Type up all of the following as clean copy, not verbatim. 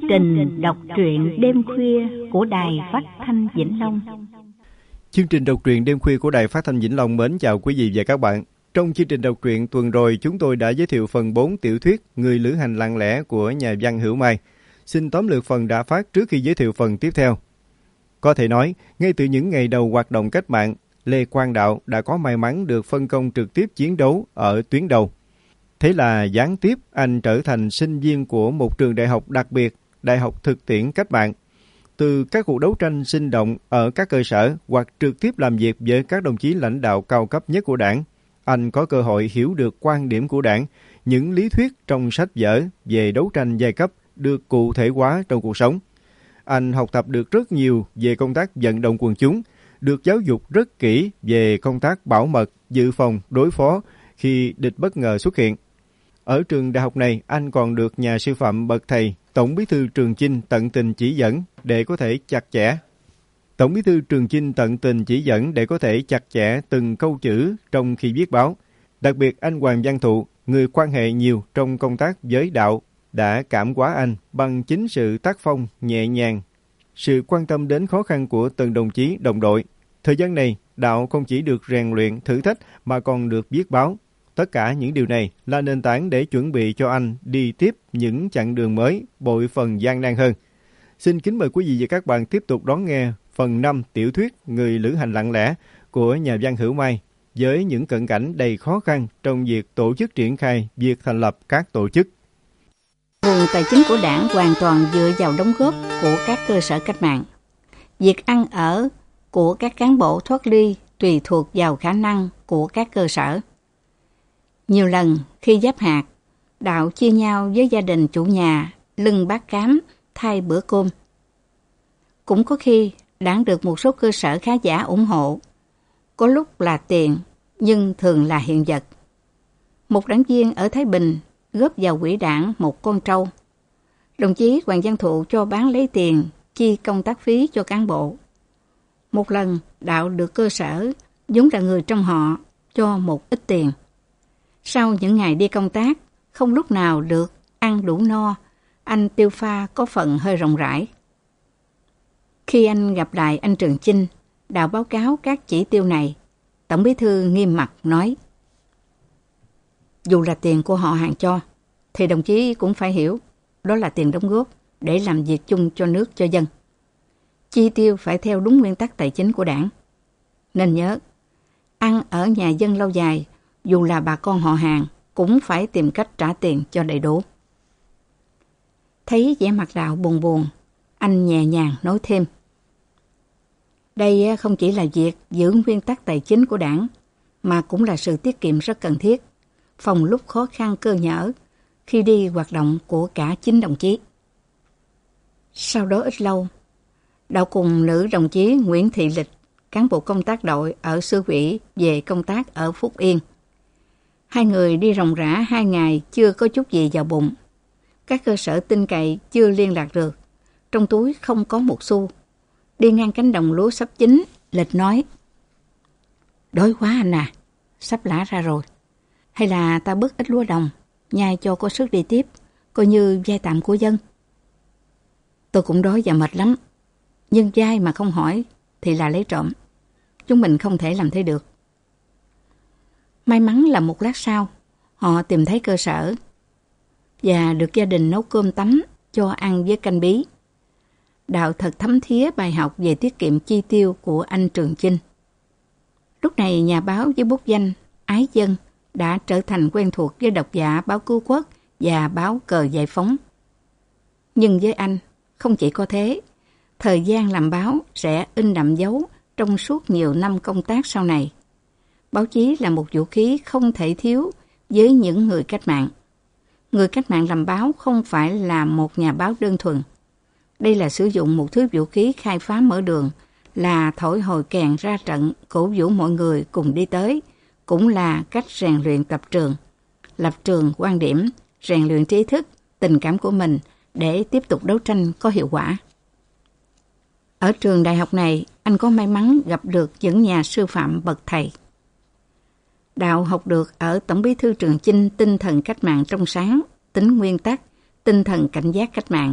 trình đọc truyện đêm khuya của Đài Phát thanh Vĩnh Long. Chương trình đọc truyện đêm khuya của Đài Phát thanh Vĩnh Long mến chào quý vị và các bạn. Trong chương trình đọc truyện tuần rồi, chúng tôi đã giới thiệu phần 4 tiểu thuyết Người lữ hành lặng lẽ của nhà văn Hữu Mai. Xin tóm lược phần đã phát trước khi giới thiệu phần tiếp theo. Có thể nói, ngay từ những ngày đầu hoạt động cách mạng, Lê Quang Đạo đã có may mắn được phân công trực tiếp chiến đấu ở tuyến đầu. Thế là gián tiếp anh trở thành sinh viên của một trường đại học đặc biệt, Đại học Thực tiễn Cách mạng. Từ các cuộc đấu tranh sinh động ở các cơ sở hoặc trực tiếp làm việc với các đồng chí lãnh đạo cao cấp nhất của Đảng, anh có cơ hội hiểu được quan điểm của Đảng, những lý thuyết trong sách vở về đấu tranh giai cấp được cụ thể hóa trong cuộc sống. Anh học tập được rất nhiều về công tác vận động quần chúng, được giáo dục rất kỹ về công tác bảo mật, dự phòng, đối phó khi địch bất ngờ xuất hiện. Ở trường đại học này, anh còn được nhà sư phạm bậc thầy Tổng bí thư Trường Chinh tận tình chỉ dẫn để có thể chặt chẽ. Tổng bí thư Trường Chinh tận tình chỉ dẫn để có thể chặt chẽ từng câu chữ trong khi viết báo. Đặc biệt anh Hoàng Văn Thụ, người quan hệ nhiều trong công tác giới đạo, đã cảm hóa anh bằng chính sự tác phong nhẹ nhàng, sự quan tâm đến khó khăn của từng đồng chí đồng đội. Thời gian này, Đạo không chỉ được rèn luyện thử thách mà còn được viết báo. Tất cả những điều này là nền tảng để chuẩn bị cho anh đi tiếp những chặng đường mới, bội phần gian nan hơn. Xin kính mời quý vị và các bạn tiếp tục đón nghe phần 5 tiểu thuyết Người lữ hành lặng lẽ của nhà văn Hữu Mai, với những cận cảnh đầy khó khăn trong việc tổ chức triển khai việc thành lập các tổ chức. Nguồn tài chính của Đảng hoàn toàn dựa vào đóng góp của các cơ sở cách mạng. Việc ăn ở của các cán bộ thoát ly tùy thuộc vào khả năng của các cơ sở. Nhiều lần khi giáp hạt, Đạo chia nhau với gia đình chủ nhà lưng bát cám thay bữa cơm. Cũng có khi Đảng được một số cơ sở khá giả ủng hộ, có lúc là tiền nhưng thường là hiện vật. Một đảng viên ở Thái Bình góp vào quỹ Đảng một con trâu. Đồng chí Hoàng Văn Thụ cho bán lấy tiền chi công tác phí cho cán bộ. Một lần Đạo được cơ sở vốn là người trong họ cho một ít tiền. Sau những ngày đi công tác, không lúc nào được ăn đủ no, anh tiêu pha có phần hơi rộng rãi. Khi anh gặp lại anh Trường Chinh, Đạo báo cáo các chỉ tiêu này. Tổng bí thư nghiêm mặt nói: dù là tiền của họ hàng cho, thì đồng chí cũng phải hiểu đó là tiền đóng góp để làm việc chung cho nước cho dân. Chi tiêu phải theo đúng nguyên tắc tài chính của Đảng. Nên nhớ, ăn ở nhà dân lâu dài, dù là bà con họ hàng, cũng phải tìm cách trả tiền cho đầy đủ. Thấy vẻ mặt Đạo buồn buồn, anh nhẹ nhàng nói thêm: đây không chỉ là việc giữ nguyên tắc tài chính của Đảng, mà cũng là sự tiết kiệm rất cần thiết, phòng lúc khó khăn cơ nhỡ khi đi hoạt động của cả chính đồng chí. Sau đó ít lâu, Đạo cùng nữ đồng chí Nguyễn Thị Lịch, cán bộ công tác đội ở Xứ Ủy về công tác ở Phúc Yên. Hai người đi ròng rã 2 ngày chưa có chút gì vào bụng. Các cơ sở tin cậy chưa liên lạc được. Trong túi không có một xu. Đi ngang cánh đồng lúa sắp chín, Lịch nói: đói quá anh à, sắp lã ra rồi. Hay là ta bớt ít lúa đồng, nhai cho có sức đi tiếp, coi như vay tạm của dân. Tôi cũng đói và mệt lắm, nhưng vay mà không hỏi thì là lấy trộm. Chúng mình không thể làm thế được. May mắn là một lát sau, họ tìm thấy cơ sở và được gia đình nấu cơm tắm cho ăn với canh bí. Đạo thật thấm thía bài học về tiết kiệm chi tiêu của anh Trường Chinh. Lúc này nhà báo với bút danh Ái Dân đã trở thành quen thuộc với độc giả báo Cứu Quốc và báo Cờ Giải Phóng. Nhưng với anh, không chỉ có thế, thời gian làm báo sẽ in đậm dấu trong suốt nhiều năm công tác sau này. Báo chí là một vũ khí không thể thiếu với những người cách mạng. Người cách mạng làm báo không phải là một nhà báo đơn thuần. Đây là sử dụng một thứ vũ khí khai phá mở đường, là thổi hồi kèn ra trận cổ vũ mọi người cùng đi tới, cũng là cách rèn luyện tập trường, lập trường, quan điểm, rèn luyện trí thức, tình cảm của mình để tiếp tục đấu tranh có hiệu quả. Ở trường đại học này, anh có may mắn gặp được những nhà sư phạm bậc thầy. Đạo học được ở Tổng bí thư Trường Chinh tinh thần cách mạng trong sáng, tính nguyên tắc, tinh thần cảnh giác cách mạng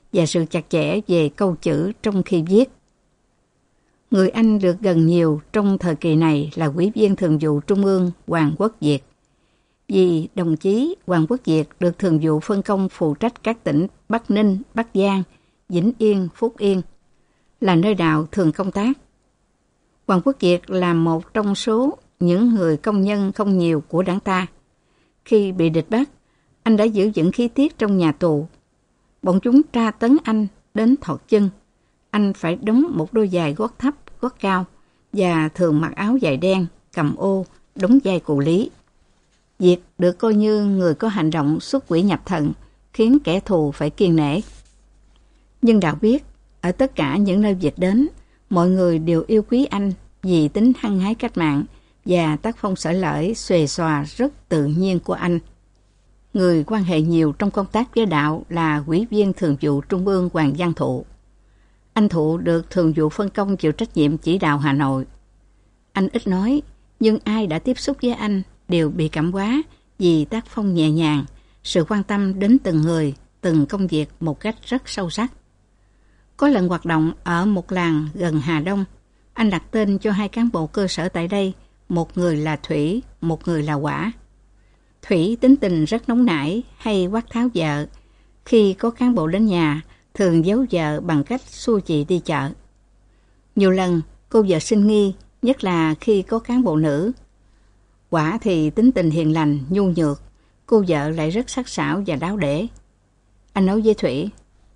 và sự chặt chẽ về câu chữ trong khi viết. Người Anh được gần nhiều trong thời kỳ này là Ủy viên Thường vụ Trung ương Hoàng Quốc Việt. Vì đồng chí Hoàng Quốc Việt được Thường vụ phân công phụ trách các tỉnh Bắc Ninh, Bắc Giang, Vĩnh Yên, Phúc Yên, là nơi nào thường công tác. Hoàng Quốc Việt là một trong số những người công nhân không nhiều của đảng ta. Khi bị địch bắt, anh đã giữ vững khí tiết trong nhà tù. Bọn chúng tra tấn anh đến thọt chân. Anh phải đóng một đôi giày gót thấp, gót cao và thường mặc áo dài đen, cầm ô, đóng vai cụ Lý. Việt được coi như người có hành động xuất quỷ nhập thần, khiến kẻ thù phải kiêng nể. Nhưng Đạo biết, ở tất cả những nơi Việt đến, mọi người đều yêu quý anh vì tính hăng hái cách mạng và tác phong xởi lởi xuề xòa rất tự nhiên của anh. Người quan hệ nhiều trong công tác với Đạo là Ủy viên Thường vụ Trung ương Hoàng Văn Thụ. Anh Thụ được Thường vụ phân công chịu trách nhiệm chỉ đạo Hà Nội. Anh ít nói, nhưng ai đã tiếp xúc với anh đều bị cảm hóa vì tác phong nhẹ nhàng, sự quan tâm đến từng người, từng công việc một cách rất sâu sắc. Có lần hoạt động ở một làng gần Hà Đông, anh đặt tên cho 2 cán bộ cơ sở tại đây, một người là Thủy, một người là Quả. Thủy tính tình rất nóng nảy, hay quát tháo vợ. Khi có cán bộ đến nhà, thường giấu vợ bằng cách xua chị đi chợ. Nhiều lần cô vợ sinh nghi, nhất là khi có cán bộ nữ. Quả thì tính tình hiền lành, nhu nhược, cô vợ lại rất sắc sảo và đáo để. Anh nói với Thủy,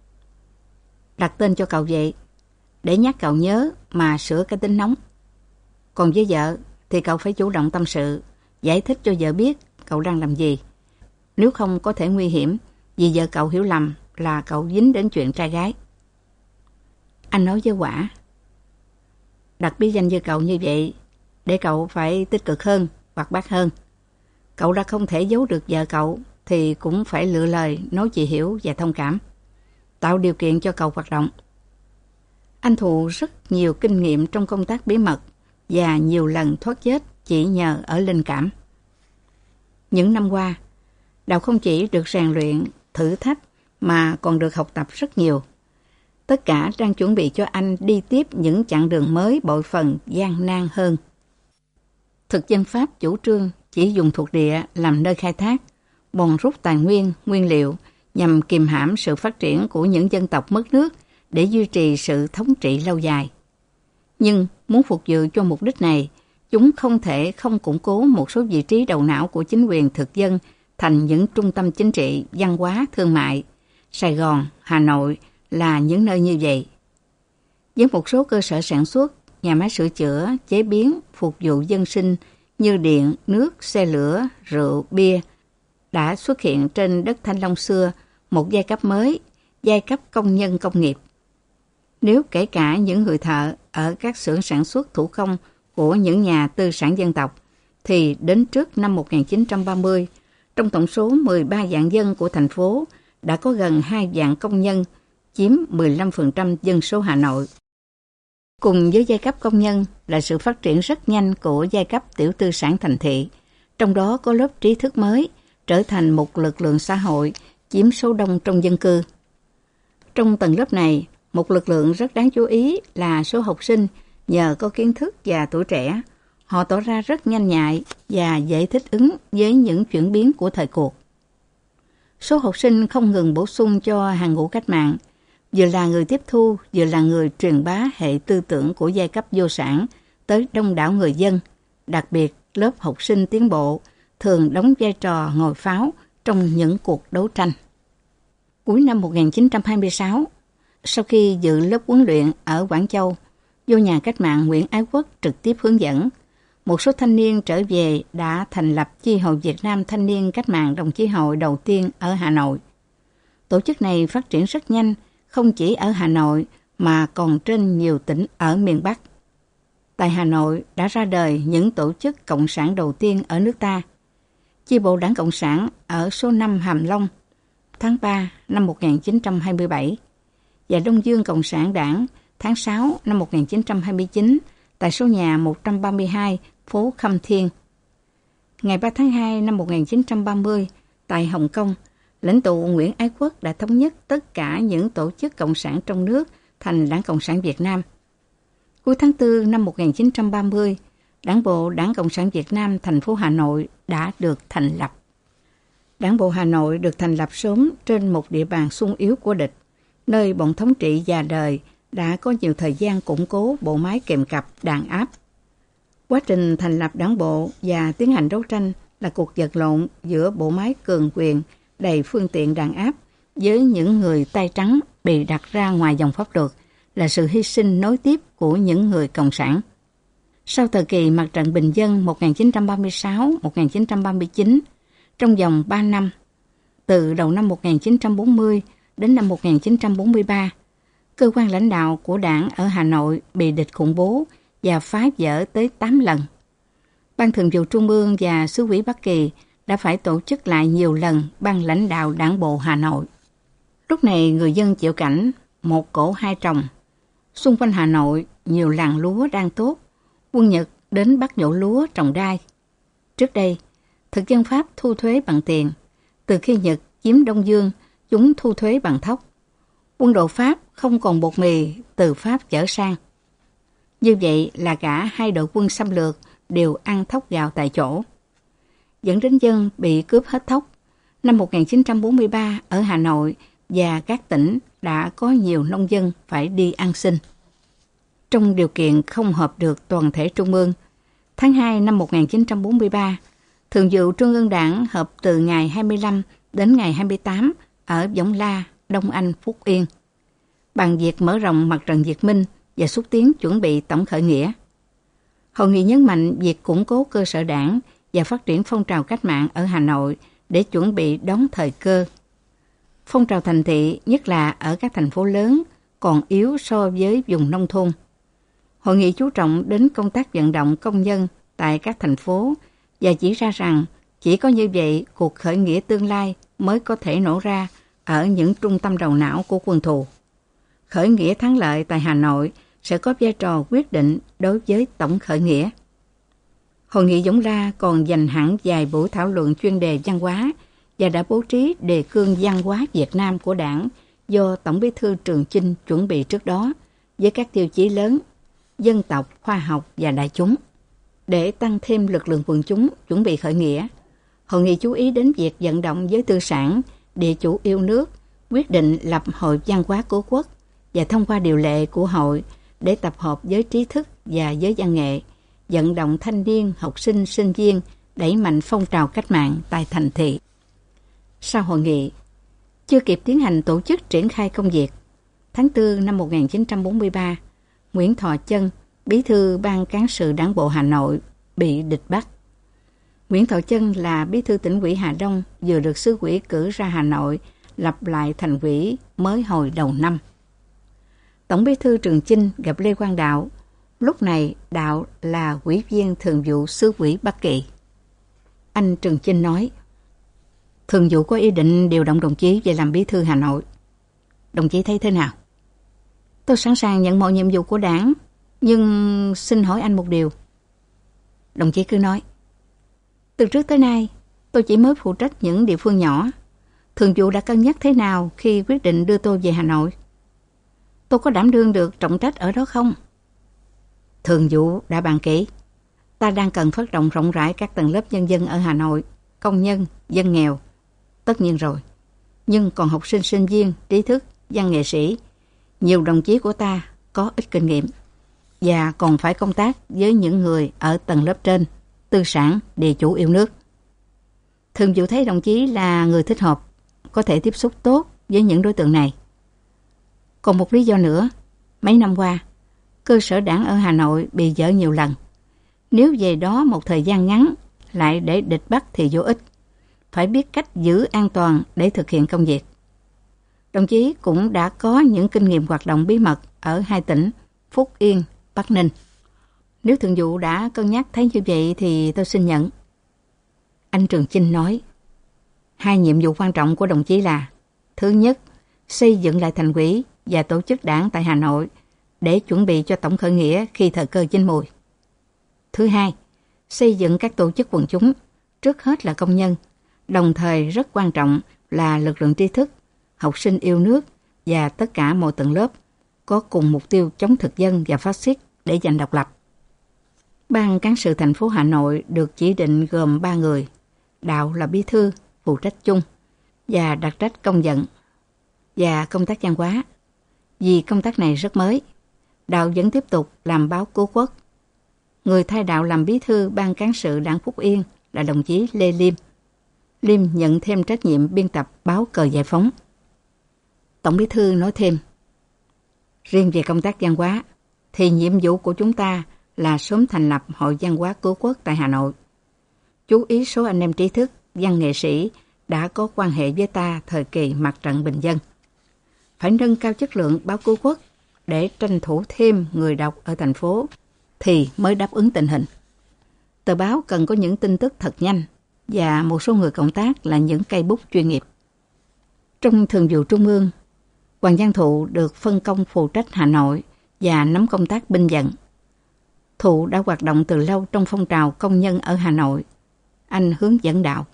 đặt tên cho cậu vậy, để nhắc cậu nhớ mà sửa cái tính nóng. Còn với vợ thì cậu phải chủ động tâm sự, giải thích cho vợ biết cậu đang làm gì. Nếu không có thể nguy hiểm, vì vợ cậu hiểu lầm là cậu dính đến chuyện trai gái. Anh nói với Quả, đặt bí danh với cậu như vậy để cậu phải tích cực hơn, hoạt bát hơn. Cậu đã không thể giấu được vợ cậu thì cũng phải lựa lời nói chị hiểu và thông cảm, tạo điều kiện cho cậu hoạt động. Anh Thụ rất nhiều kinh nghiệm trong công tác bí mật và nhiều lần thoát chết chỉ nhờ ở linh cảm. Những năm qua, Đạo không chỉ được rèn luyện, thử thách mà còn được học tập rất nhiều. Tất cả đang chuẩn bị cho anh đi tiếp những chặng đường mới bội phần gian nan hơn. Thực dân Pháp chủ trương chỉ dùng thuộc địa làm nơi khai thác, bòn rút tài nguyên, nguyên liệu nhằm kìm hãm sự phát triển của những dân tộc mất nước để duy trì sự thống trị lâu dài. Nhưng muốn phục vụ cho mục đích này, chúng không thể không củng cố một số vị trí đầu não của chính quyền thực dân thành những trung tâm chính trị, văn hóa, thương mại. Sài Gòn, Hà Nội là những nơi như vậy. Với một số cơ sở sản xuất, nhà máy sửa chữa, chế biến, phục vụ dân sinh như điện, nước, xe lửa, rượu, bia, đã xuất hiện trên đất Thanh Long xưa một giai cấp mới, giai cấp công nhân công nghiệp. Nếu kể cả những người thợ ở các xưởng sản xuất thủ công của những nhà tư sản dân tộc, thì đến trước năm 1930, trong tổng số 13 vạn dân của thành phố, đã có gần 2 vạn công nhân, chiếm 15% dân số Hà Nội. Cùng với giai cấp công nhân là sự phát triển rất nhanh của giai cấp tiểu tư sản thành thị, trong đó có lớp trí thức mới, trở thành một lực lượng xã hội chiếm số đông trong dân cư. Trong tầng lớp này, một lực lượng rất đáng chú ý là số học sinh nhờ có kiến thức và tuổi trẻ. Họ tỏ ra rất nhanh nhạy và dễ thích ứng với những chuyển biến của thời cuộc. Số học sinh không ngừng bổ sung cho hàng ngũ cách mạng, vừa là người tiếp thu, vừa là người truyền bá hệ tư tưởng của giai cấp vô sản tới đông đảo người dân, đặc biệt lớp học sinh tiến bộ thường đóng vai trò ngòi pháo trong những cuộc đấu tranh. Cuối năm 1926, sau khi dự lớp huấn luyện ở Quảng Châu, vô nhà cách mạng Nguyễn Ái Quốc trực tiếp hướng dẫn, một số thanh niên trở về đã thành lập chi hội Việt Nam Thanh niên Cách mạng Đồng chí hội đầu tiên ở Hà Nội. Tổ chức này phát triển rất nhanh, không chỉ ở Hà Nội mà còn trên nhiều tỉnh ở miền Bắc. Tại Hà Nội đã ra đời những tổ chức cộng sản đầu tiên ở nước ta. Chi bộ Đảng Cộng sản ở số 5 Hàm Long, tháng 3 năm 1927, và Đông Dương Cộng sản Đảng tháng 6 năm 1929 tại số nhà 132 phố Khâm Thiên. Ngày 3 tháng 2 năm 1930 tại Hồng Kông lãnh tụ Nguyễn Ái Quốc đã thống nhất tất cả những tổ chức cộng sản trong nước thành Đảng Cộng sản Việt Nam. Cuối tháng 4 năm 1930, Đảng bộ Đảng Cộng sản Việt Nam thành phố Hà Nội đã được thành lập. Đảng bộ Hà Nội được thành lập sớm trên một địa bàn xung yếu của địch, nơi bọn thống trị già đời đã có nhiều thời gian củng cố bộ máy kèm cặp đàn áp. Quá trình thành lập đảng bộ và tiến hành đấu tranh là cuộc vật lộn giữa bộ máy cường quyền đầy phương tiện đàn áp với những người tay trắng bị đặt ra ngoài dòng pháp luật, là sự hy sinh nối tiếp của những người cộng sản. Sau thời kỳ mặt trận bình dân 1936-1939, trong vòng 3 năm, từ đầu năm 1940 đến năm 1943, cơ quan lãnh đạo của đảng ở Hà Nội bị địch khủng bố và phá vỡ tới 8 lần. Ban Thường vụ Trung ương và Xứ ủy Bắc Kỳ đã phải tổ chức lại nhiều lần ban lãnh đạo đảng bộ Hà Nội. Lúc này người dân chịu cảnh một cỗ hai trồng. Xung quanh Hà Nội, nhiều làng lúa đang tốt, quân Nhật đến bắt nhổ lúa trồng đai. Trước đây, thực dân Pháp thu thuế bằng tiền. Từ khi Nhật chiếm Đông Dương, chúng thu thuế bằng thóc. Quân đội Pháp không còn bột mì từ Pháp chở sang. Như vậy là cả hai đội quân xâm lược đều ăn thóc gạo tại chỗ, dẫn đến dân bị cướp hết thóc. Năm 1943 ở Hà Nội và các tỉnh đã có nhiều nông dân phải đi ăn xin. Trong điều kiện không họp được toàn thể Trung ương, tháng 2 năm 1943, Thường vụ Trung ương Đảng họp từ ngày 25 đến ngày 28 ở Võng La, Đông Anh, Phúc Yên, bàn việc mở rộng mặt trận Việt Minh và xúc tiến chuẩn bị tổng khởi nghĩa. Hội nghị nhấn mạnh việc củng cố cơ sở đảng và phát triển phong trào cách mạng ở Hà Nội để chuẩn bị đón thời cơ. Phong trào thành thị, nhất là ở các thành phố lớn, còn yếu so với vùng nông thôn. Hội nghị chú trọng đến công tác vận động công nhân tại các thành phố và chỉ ra rằng chỉ có như vậy cuộc khởi nghĩa tương lai mới có thể nổ ra ở những trung tâm đầu não của quân thù. Khởi nghĩa thắng lợi tại Hà Nội sẽ có vai trò quyết định đối với tổng khởi nghĩa. Hội nghị Võng La còn dành hẳn vài buổi thảo luận chuyên đề văn hóa và đã bố trí đề cương văn hóa Việt Nam của Đảng do Tổng Bí thư Trường Chinh chuẩn bị trước đó với các tiêu chí lớn: dân tộc, khoa học và đại chúng. Để tăng thêm lực lượng quần chúng chuẩn bị khởi nghĩa, hội nghị chú ý đến việc vận động giới tư sản, địa chủ yêu nước, quyết định lập Hội Văn hóa Cứu Quốc và thông qua điều lệ của hội để tập hợp giới trí thức và giới văn nghệ, vận động thanh niên, học sinh, sinh viên, đẩy mạnh phong trào cách mạng tại thành thị. Sau hội nghị, chưa kịp tiến hành tổ chức triển khai công việc, tháng 4 năm 1943, Nguyễn Thọ Chân, Bí thư Ban Cán sự Đảng bộ Hà Nội, bị địch bắt. Nguyễn Thọ Chân là Bí thư Tỉnh ủy Hà Đông, vừa được Xứ ủy cử ra Hà Nội lập lại thành ủy mới hồi đầu năm. Tổng Bí thư Trường Chinh gặp Lê Quang Đạo. Lúc này Đạo là ủy viên thường vụ Xứ ủy Bắc Kỳ. Anh Trường Chinh nói: Thường vụ có ý định điều động đồng chí về làm Bí thư Hà Nội. Đồng chí thấy thế nào? Tôi sẵn sàng nhận mọi nhiệm vụ của Đảng, nhưng xin hỏi anh một điều. Đồng chí cứ nói. Từ trước tới nay, tôi chỉ mới phụ trách những địa phương nhỏ. Thường vụ đã cân nhắc thế nào khi quyết định đưa tôi về Hà Nội? Tôi có đảm đương được trọng trách ở đó không? Thường vụ đã bàn kỹ. Ta đang cần phát động rộng rãi các tầng lớp nhân dân ở Hà Nội, công nhân, dân nghèo. Tất nhiên rồi. Nhưng còn học sinh, sinh viên, trí thức, văn nghệ sĩ. Nhiều đồng chí của ta có ít kinh nghiệm và còn phải công tác với những người ở tầng lớp trên, tư sản, địa chủ yêu nước. Thường vụ thấy đồng chí là người thích hợp, có thể tiếp xúc tốt với những đối tượng này. Còn một lý do nữa, mấy năm qua, cơ sở đảng ở Hà Nội bị dỡ nhiều lần. Nếu về đó một thời gian ngắn lại để địch bắt thì vô ích. Phải biết cách giữ an toàn để thực hiện công việc. Đồng chí cũng đã có những kinh nghiệm hoạt động bí mật ở hai tỉnh Phúc Yên, Bắc Ninh. Nếu thường vụ đã cân nhắc thấy như vậy thì tôi xin nhận. Anh Trường Chinh nói, hai nhiệm vụ quan trọng của đồng chí là: thứ nhất, xây dựng lại thành ủy và tổ chức đảng tại Hà Nội để chuẩn bị cho tổng khởi nghĩa khi thời cơ chín mùi. Thứ hai, xây dựng các tổ chức quần chúng, trước hết là công nhân, đồng thời rất quan trọng là lực lượng trí thức, học sinh yêu nước và tất cả mọi tầng lớp có cùng mục tiêu chống thực dân và phát xít để giành độc lập. Ban cán sự thành phố Hà Nội được chỉ định gồm 3 người. Đạo là bí thư, phụ trách chung, và đặc trách công vận và công tác văn hóa. Vì công tác này rất mới, Đạo vẫn tiếp tục làm báo Cứu Quốc. Người thay Đạo làm bí thư ban cán sự Đảng Phúc Yên là đồng chí Lê Liêm. Liêm nhận thêm trách nhiệm biên tập báo Cờ Giải Phóng. Tổng bí thư nói thêm, riêng về công tác văn hóa, thì nhiệm vụ của chúng ta là sớm thành lập Hội Văn hóa Cứu Quốc tại Hà Nội. Chú ý số anh em trí thức, văn nghệ sĩ đã có quan hệ với ta thời kỳ mặt trận bình dân. Phải nâng cao chất lượng báo Cứu Quốc để tranh thủ thêm người đọc ở thành phố thì mới đáp ứng tình hình. Tờ báo cần có những tin tức thật nhanh và một số người cộng tác là những cây bút chuyên nghiệp. Trong Thường vụ Trung ương, Hoàng Văn Thụ được phân công phụ trách Hà Nội và nắm công tác binh vận. Thụ đã hoạt động từ lâu trong phong trào công nhân ở Hà Nội. Anh hướng dẫn Đạo.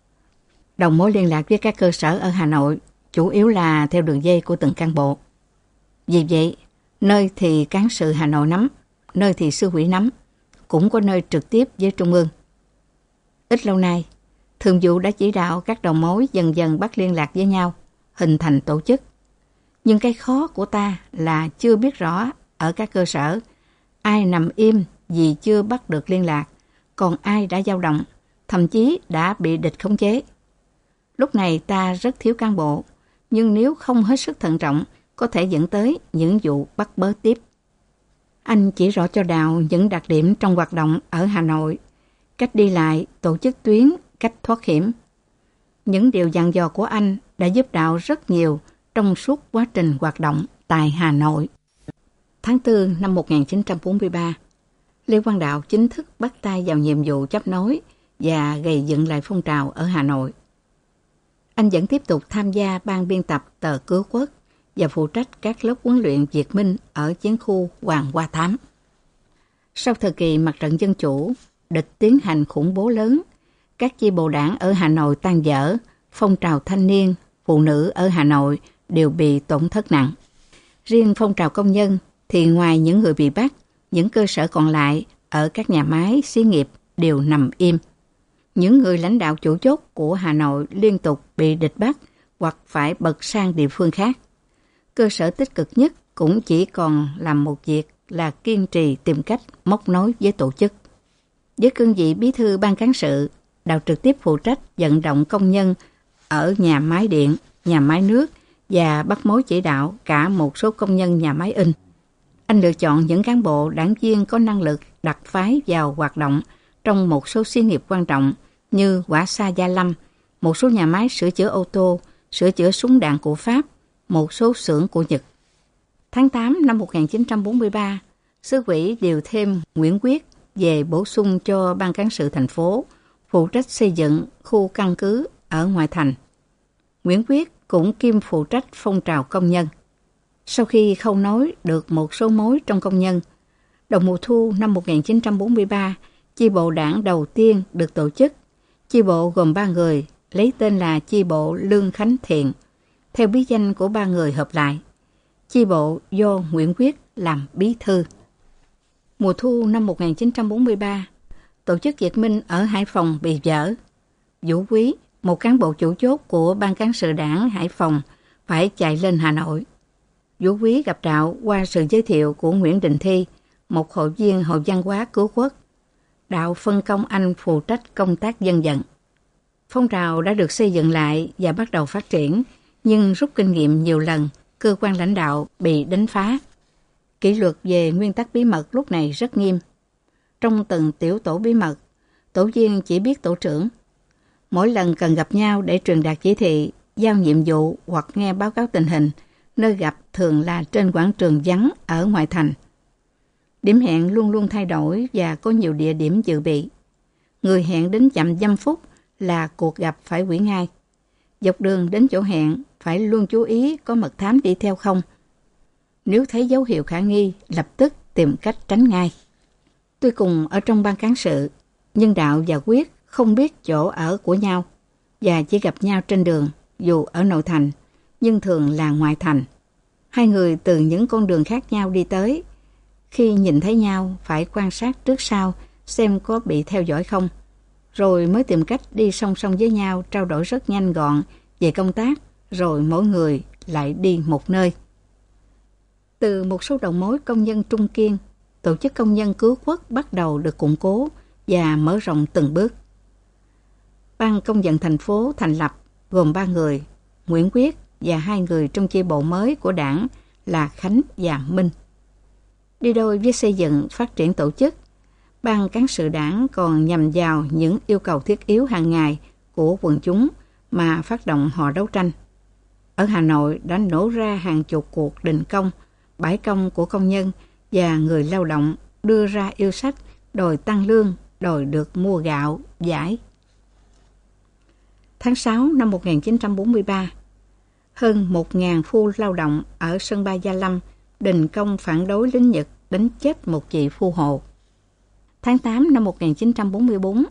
Đầu mối liên lạc với các cơ sở ở Hà Nội chủ yếu là theo đường dây của từng cán bộ. Vì vậy, nơi thì cán sự Hà Nội nắm, nơi thì sư ủy nắm, cũng có nơi trực tiếp với Trung ương. Ít lâu nay, Thường vụ đã chỉ đạo các đầu mối dần dần bắt liên lạc với nhau, hình thành tổ chức. Nhưng cái khó của ta là chưa biết rõ ở các cơ sở ai nằm im vì chưa bắt được liên lạc, còn ai đã dao động, thậm chí đã bị địch khống chế. Lúc này ta rất thiếu cán bộ, nhưng nếu không hết sức thận trọng, có thể dẫn tới những vụ bắt bớ tiếp. Anh chỉ rõ cho Đạo những đặc điểm trong hoạt động ở Hà Nội, cách đi lại, tổ chức tuyến, cách thoát hiểm. Những điều dặn dò của anh đã giúp Đạo rất nhiều trong suốt quá trình hoạt động tại Hà Nội. Tháng 4 năm 1943, Lê Quang Đạo chính thức bắt tay vào nhiệm vụ chấp nối và gầy dựng lại phong trào ở Hà Nội. Anh vẫn tiếp tục tham gia ban biên tập tờ Cứu Quốc và phụ trách các lớp huấn luyện Việt Minh ở chiến khu Hoàng Hoa Thám. Sau thời kỳ mặt trận dân chủ, địch tiến hành khủng bố lớn, các chi bộ đảng ở Hà Nội tan vỡ, phong trào thanh niên, phụ nữ ở Hà Nội đều bị tổn thất nặng. Riêng phong trào công nhân thì ngoài những người bị bắt, những cơ sở còn lại ở các nhà máy, xí nghiệp đều nằm im. Những người lãnh đạo chủ chốt của Hà Nội liên tục bị địch bắt hoặc phải bật sang địa phương khác. Cơ sở tích cực nhất cũng chỉ còn làm một việc là kiên trì tìm cách móc nối với tổ chức. Với cương vị bí thư ban cán sự, Đạo trực tiếp phụ trách vận động công nhân ở nhà máy điện, nhà máy nước và bắt mối chỉ đạo cả một số công nhân nhà máy in. Anh lựa chọn những cán bộ đảng viên có năng lực đặt phái vào hoạt động trong một số xí nghiệp quan trọng như Hỏa Sa Gia Lâm, một số nhà máy sửa chữa ô tô, sửa chữa súng đạn của Pháp, một số xưởng của Nhật. Tháng 8 năm 1943, Xứ ủy điều thêm Nguyễn Quyết về bổ sung cho ban cán sự thành phố, phụ trách xây dựng khu căn cứ ở ngoại thành. Nguyễn Quyết cũng kiêm phụ trách phong trào công nhân. Sau khi khâu nối được một số mối trong công nhân, đầu mùa thu năm 1943, chi bộ đảng đầu tiên được tổ chức. Chi bộ gồm 3 người, lấy tên là chi bộ Lương Khánh Thiện, theo bí danh của 3 người hợp lại. Chi bộ do Nguyễn Quyết làm bí thư. Mùa thu năm 1943, tổ chức Việt Minh ở Hải Phòng bị vỡ. Vũ Quý, một cán bộ chủ chốt của ban cán sự đảng Hải Phòng, phải chạy lên Hà Nội. Vũ Quý gặp Đạo qua sự giới thiệu của Nguyễn Đình Thi, một hội viên Hội Văn hóa Cứu Quốc. Đạo phân công anh phụ trách công tác dân vận. Phong trào đã được xây dựng lại và bắt đầu phát triển, nhưng rút kinh nghiệm nhiều lần, cơ quan lãnh đạo bị đánh phá. Kỷ luật về nguyên tắc bí mật lúc này rất nghiêm. Trong từng tiểu tổ bí mật, tổ viên chỉ biết tổ trưởng. Mỗi lần cần gặp nhau để truyền đạt chỉ thị, giao nhiệm vụ hoặc nghe báo cáo tình hình, nơi gặp thường là trên quảng trường vắng ở ngoại thành. Điểm hẹn luôn luôn thay đổi và có nhiều địa điểm dự bị. Người hẹn đến chậm 5 phút là cuộc gặp phải hủy ngay. Dọc đường đến chỗ hẹn phải luôn chú ý có mật thám đi theo không. Nếu thấy dấu hiệu khả nghi, lập tức tìm cách tránh ngay. Tuy cùng ở trong ban cán sự, nhưng Đạo và Quyết không biết chỗ ở của nhau và chỉ gặp nhau trên đường dù ở nội thành, nhưng thường là ngoại thành. Hai người từ những con đường khác nhau đi tới. Khi nhìn thấy nhau, phải quan sát trước sau xem có bị theo dõi không, rồi mới tìm cách đi song song với nhau, trao đổi rất nhanh gọn về công tác, rồi mỗi người lại đi một nơi. Từ một số đầu mối công nhân trung kiên, tổ chức công nhân cứu quốc bắt đầu được củng cố và mở rộng từng bước. Ban công vận thành phố thành lập gồm 3 người, Nguyễn Quyết và 2 người trong chi bộ mới của đảng là Khánh và Minh. Đi đôi với xây dựng phát triển tổ chức, ban cán sự đảng còn nhằm vào những yêu cầu thiết yếu hàng ngày của quần chúng mà phát động họ đấu tranh. Ở Hà Nội đã nổ ra hàng chục cuộc đình công, bãi công của công nhân và người lao động đưa ra yêu sách đòi tăng lương, đòi được mua gạo, vải. Tháng 6 năm 1943, hơn 1.000 phu lao động ở sân bay Gia Lâm đình công phản đối lính Nhật đánh chết một chị phu hộ. Tháng 8 năm 1944,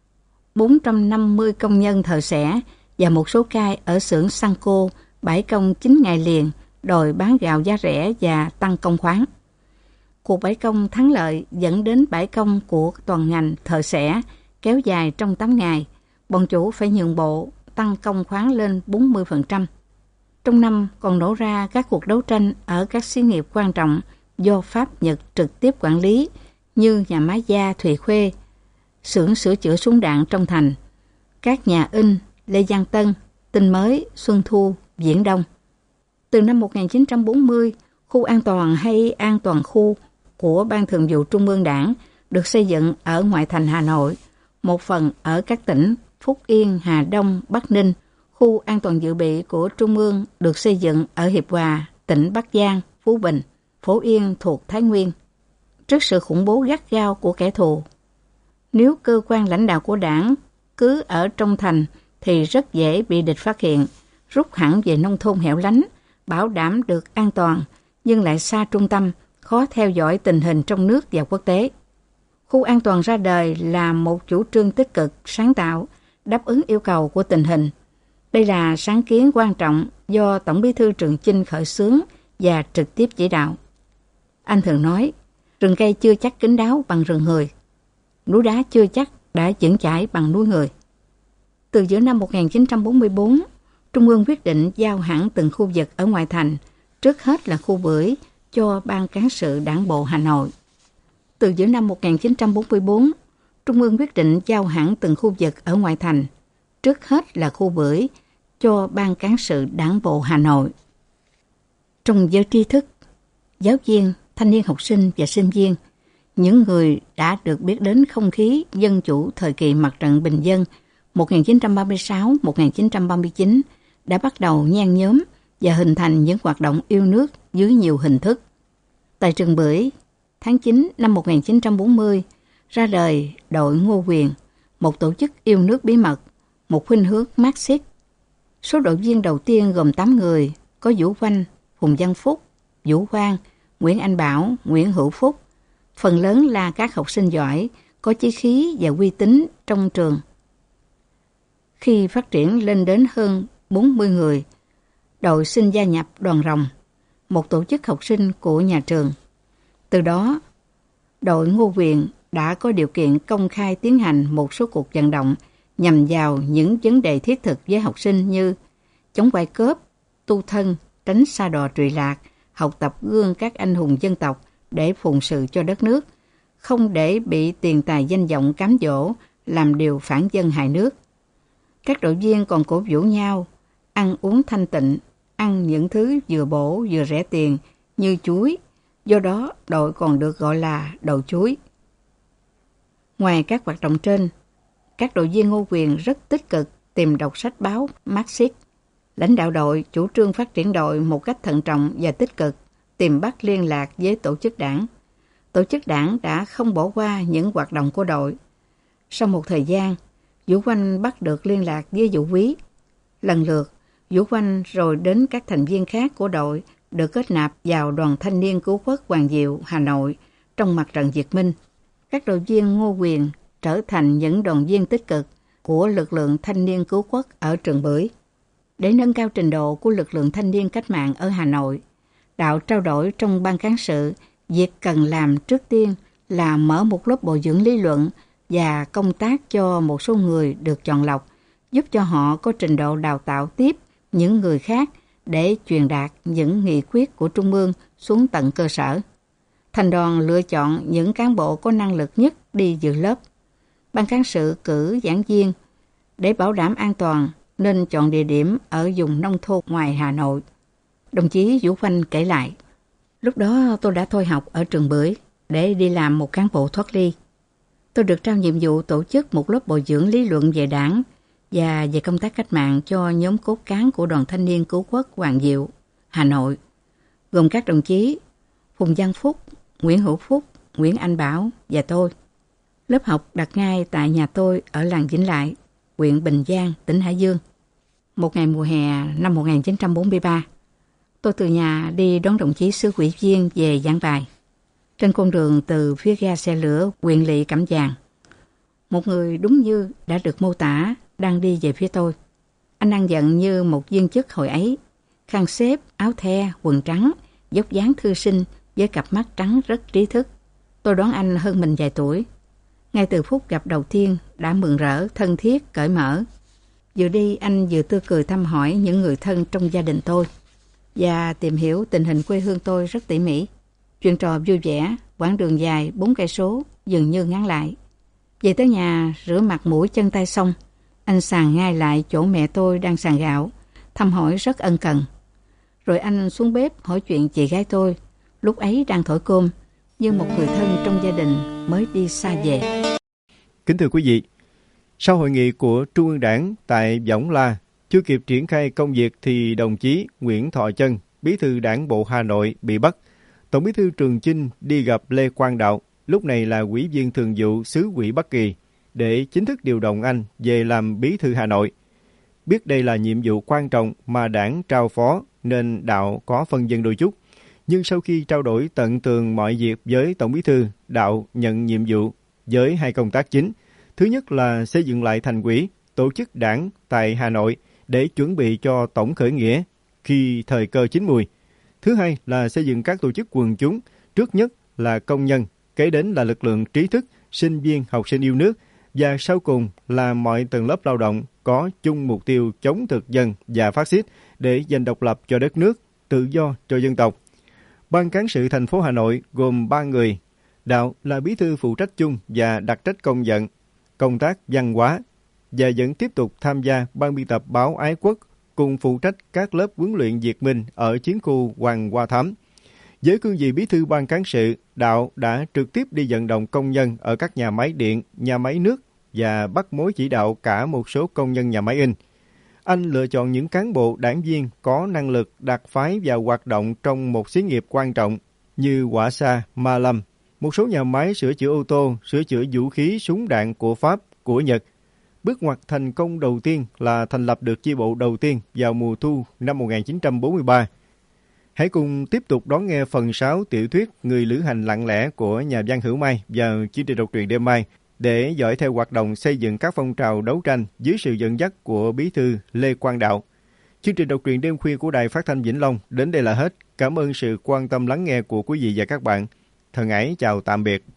450 công nhân thợ xẻ và một số cai ở xưởng Sanco bãi công 9 ngày liền đòi bán gạo giá rẻ và tăng công khoán. Cuộc bãi công thắng lợi dẫn đến bãi công của toàn ngành thợ xẻ kéo dài trong 8 ngày. Bọn chủ phải nhượng bộ tăng công khoán lên 40%. Trong năm còn nổ ra các cuộc đấu tranh ở các xí nghiệp quan trọng do Pháp Nhật trực tiếp quản lý như nhà máy da Thùy Khuê, xưởng sửa chữa súng đạn trong thành, các nhà in Lê Giang Tân, Tin Mới, Xuân Thu, Viễn Đông. Từ năm 1940, khu an toàn hay an toàn khu của Ban Thường vụ Trung ương Đảng được xây dựng ở ngoại thành Hà Nội, một phần ở các tỉnh Phúc Yên, Hà Đông, Bắc Ninh. Khu an toàn dự bị của Trung ương được xây dựng ở Hiệp Hòa, tỉnh Bắc Giang, Phú Bình, Phổ Yên thuộc Thái Nguyên. Trước sự khủng bố gắt gao của kẻ thù, nếu cơ quan lãnh đạo của đảng cứ ở trong thành thì rất dễ bị địch phát hiện, rút hẳn về nông thôn hẻo lánh, bảo đảm được an toàn, nhưng lại xa trung tâm, khó theo dõi tình hình trong nước và quốc tế. Khu an toàn ra đời là một chủ trương tích cực, sáng tạo, đáp ứng yêu cầu của tình hình. Đây là sáng kiến quan trọng do Tổng Bí thư Trường Chinh khởi xướng và trực tiếp chỉ đạo. Anh thường nói, rừng cây chưa chắc kín đáo bằng rừng người, núi đá chưa chắc đã vững chãi bằng núi người. Từ giữa năm 1944, Trung ương quyết định giao hẳn từng khu vực ở ngoại thành, trước hết là khu Bưởi, cho Ban Cán sự Đảng bộ Hà Nội. Từ giữa năm 1944, Trung ương quyết định giao hẳn từng khu vực ở ngoại thành, trước hết là khu Bưởi, cho Ban Cán sự Đảng bộ Hà Nội. Trong giới tri thức, giáo viên, thanh niên học sinh và sinh viên, những người đã được biết đến không khí dân chủ thời kỳ mặt trận bình dân 1936-1939 đã bắt đầu nhen nhóm và hình thành những hoạt động yêu nước dưới nhiều hình thức. Tại trường Bưởi, tháng 9 năm 1940, ra đời đội Ngô Quyền, một tổ chức yêu nước bí mật, một khuynh hướng Marxist. Số đội viên đầu tiên gồm 8 người, có Vũ Oanh, Phùng Văn Phúc, Vũ Quang, Nguyễn Anh Bảo, Nguyễn Hữu Phúc. Phần lớn là các học sinh giỏi, có chí khí và uy tín trong trường. Khi phát triển lên đến hơn 40 người, đội xin gia nhập Đoàn Rồng, một tổ chức học sinh của nhà trường. Từ đó, đội Ngô Quyền đã có điều kiện công khai tiến hành một số cuộc vận động nhằm vào những vấn đề thiết thực với học sinh như chống ngoại cướp, tu thân, tránh sa đọa trụy lạc, học tập gương các anh hùng dân tộc để phụng sự cho đất nước, không để bị tiền tài danh vọng cám dỗ, làm điều phản dân hại nước. Các đội viên còn cổ vũ nhau, ăn uống thanh tịnh, ăn những thứ vừa bổ vừa rẻ tiền như chuối, do đó đội còn được gọi là đội chuối. Ngoài các hoạt động trên, các đội viên Ngô Quyền rất tích cực tìm đọc sách báo Marxist. Lãnh đạo đội chủ trương phát triển đội một cách thận trọng và tích cực, tìm bắt liên lạc với tổ chức đảng. Tổ chức đảng đã không bỏ qua những hoạt động của đội. Sau một thời gian, Vũ Oanh bắt được liên lạc với Vũ Quý. Lần lượt, Vũ Oanh rồi đến các thành viên khác của đội được kết nạp vào Đoàn Thanh niên Cứu quốc Hoàng Diệu, Hà Nội trong mặt trận Việt Minh. Các đội viên Ngô Quyền trở thành những đoàn viên tích cực của lực lượng thanh niên cứu quốc ở trường Bưởi. Để nâng cao trình độ của lực lượng thanh niên cách mạng ở Hà Nội, Đạo trao đổi trong ban cán sự việc cần làm trước tiên là mở một lớp bồi dưỡng lý luận và công tác cho một số người được chọn lọc, giúp cho họ có trình độ đào tạo tiếp những người khác để truyền đạt những nghị quyết của Trung ương xuống tận cơ sở. Thành đoàn lựa chọn những cán bộ có năng lực nhất đi dự lớp. Ban cán sự cử giảng viên để bảo đảm an toàn nên chọn địa điểm ở vùng nông thôn ngoài Hà Nội. Đồng chí Vũ Khoanh kể lại, lúc đó tôi đã thôi học ở trường Bưởi để đi làm một cán bộ thoát ly. Tôi được trao nhiệm vụ tổ chức một lớp bồi dưỡng lý luận về Đảng và về công tác cách mạng cho nhóm cốt cán của Đoàn Thanh niên Cứu quốc Hoàng Diệu, Hà Nội, gồm các đồng chí Phùng Văn Phúc, Nguyễn Hữu Phúc, Nguyễn Anh Bảo và tôi. Lớp học đặt ngay tại nhà tôi ở làng Vĩnh Lại, huyện Bình Giang, tỉnh Hải Dương. Một ngày mùa hè năm 1943, tôi từ nhà đi đón đồng chí Sứ ủy viên về giảng bài. Trên con đường từ phía ga xe lửa huyện lỵ Cẩm Giàng, một người đúng như đã được mô tả đang đi về phía tôi. Anh ăn giận như một viên chức hồi ấy, khăn xếp, áo the, quần trắng, dốc dáng thư sinh với cặp mắt trắng rất trí thức. Tôi đoán anh hơn mình vài tuổi. Ngay từ phút gặp đầu tiên đã mừng rỡ, thân thiết, cởi mở. Vừa đi anh vừa tươi cười thăm hỏi những người thân trong gia đình tôi và tìm hiểu tình hình quê hương tôi rất tỉ mỉ. Chuyện trò vui vẻ, quãng đường dài 4 cây số dường như ngắn lại. Về tới nhà rửa mặt mũi chân tay xong, anh sàng ngay lại chỗ mẹ tôi đang sàng gạo, thăm hỏi rất ân cần. Rồi anh xuống bếp hỏi chuyện chị gái tôi, lúc ấy đang thổi cơm, như một người thân trong gia đình mới đi xa về. Kính thưa quý vị, sau hội nghị của Trung ương Đảng tại Võng La, chưa kịp triển khai công việc thì đồng chí Nguyễn Thọ Chân, Bí thư Đảng bộ Hà Nội bị bắt. Tổng Bí thư Trường Chinh đi gặp Lê Quang Đạo, lúc này là Ủy viên Thường vụ Xứ ủy Bắc Kỳ, để chính thức điều động anh về làm Bí thư Hà Nội. Biết đây là nhiệm vụ quan trọng mà Đảng trao phó nên Đạo có phân vân đôi chút. Nhưng sau khi trao đổi tận tường mọi việc với Tổng Bí thư, Đạo nhận nhiệm vụ với 2 công tác chính. Thứ nhất là xây dựng lại thành ủy, tổ chức Đảng tại Hà Nội để chuẩn bị cho tổng khởi nghĩa khi thời cơ chín mùi. Thứ hai là xây dựng các tổ chức quần chúng, trước nhất là công nhân, kế đến là lực lượng trí thức, sinh viên, học sinh yêu nước, và sau cùng là mọi tầng lớp lao động có chung mục tiêu chống thực dân và phát xít để giành độc lập cho đất nước, tự do cho dân tộc. Ban cán sự thành phố Hà Nội gồm 3 người. Đạo là bí thư phụ trách chung và đặc trách công vận, công tác văn hóa, và vẫn tiếp tục tham gia ban biên tập báo Ái Quốc, cùng phụ trách các lớp huấn luyện Việt Minh ở chiến khu Hoàng Hoa Thám. Với cương vị bí thư ban cán sự, Đạo đã trực tiếp đi vận động công nhân ở các nhà máy điện, nhà máy nước và bắt mối chỉ đạo cả một số công nhân nhà máy in. Anh lựa chọn những cán bộ đảng viên có năng lực đặc phái và hoạt động trong một xí nghiệp quan trọng như Hỏa Sa, Ma Lâm, một số nhà máy sửa chữa ô tô, sửa chữa vũ khí, súng đạn của Pháp, của Nhật. Bước ngoặt thành công đầu tiên là thành lập được chi bộ đầu tiên vào mùa thu năm 1943. Hãy cùng tiếp tục đón nghe phần 6 tiểu thuyết Người lữ hành lặng lẽ của nhà văn Hữu Mai vào chương trình độc truyện đêm mai để dõi theo hoạt động xây dựng các phong trào đấu tranh dưới sự dẫn dắt của bí thư Lê Quang Đạo. Chương trình độc truyện đêm khuya của Đài Phát thanh Vĩnh Long đến đây là hết. Cảm ơn sự quan tâm lắng nghe của quý vị và các bạn. Thân ái chào tạm biệt.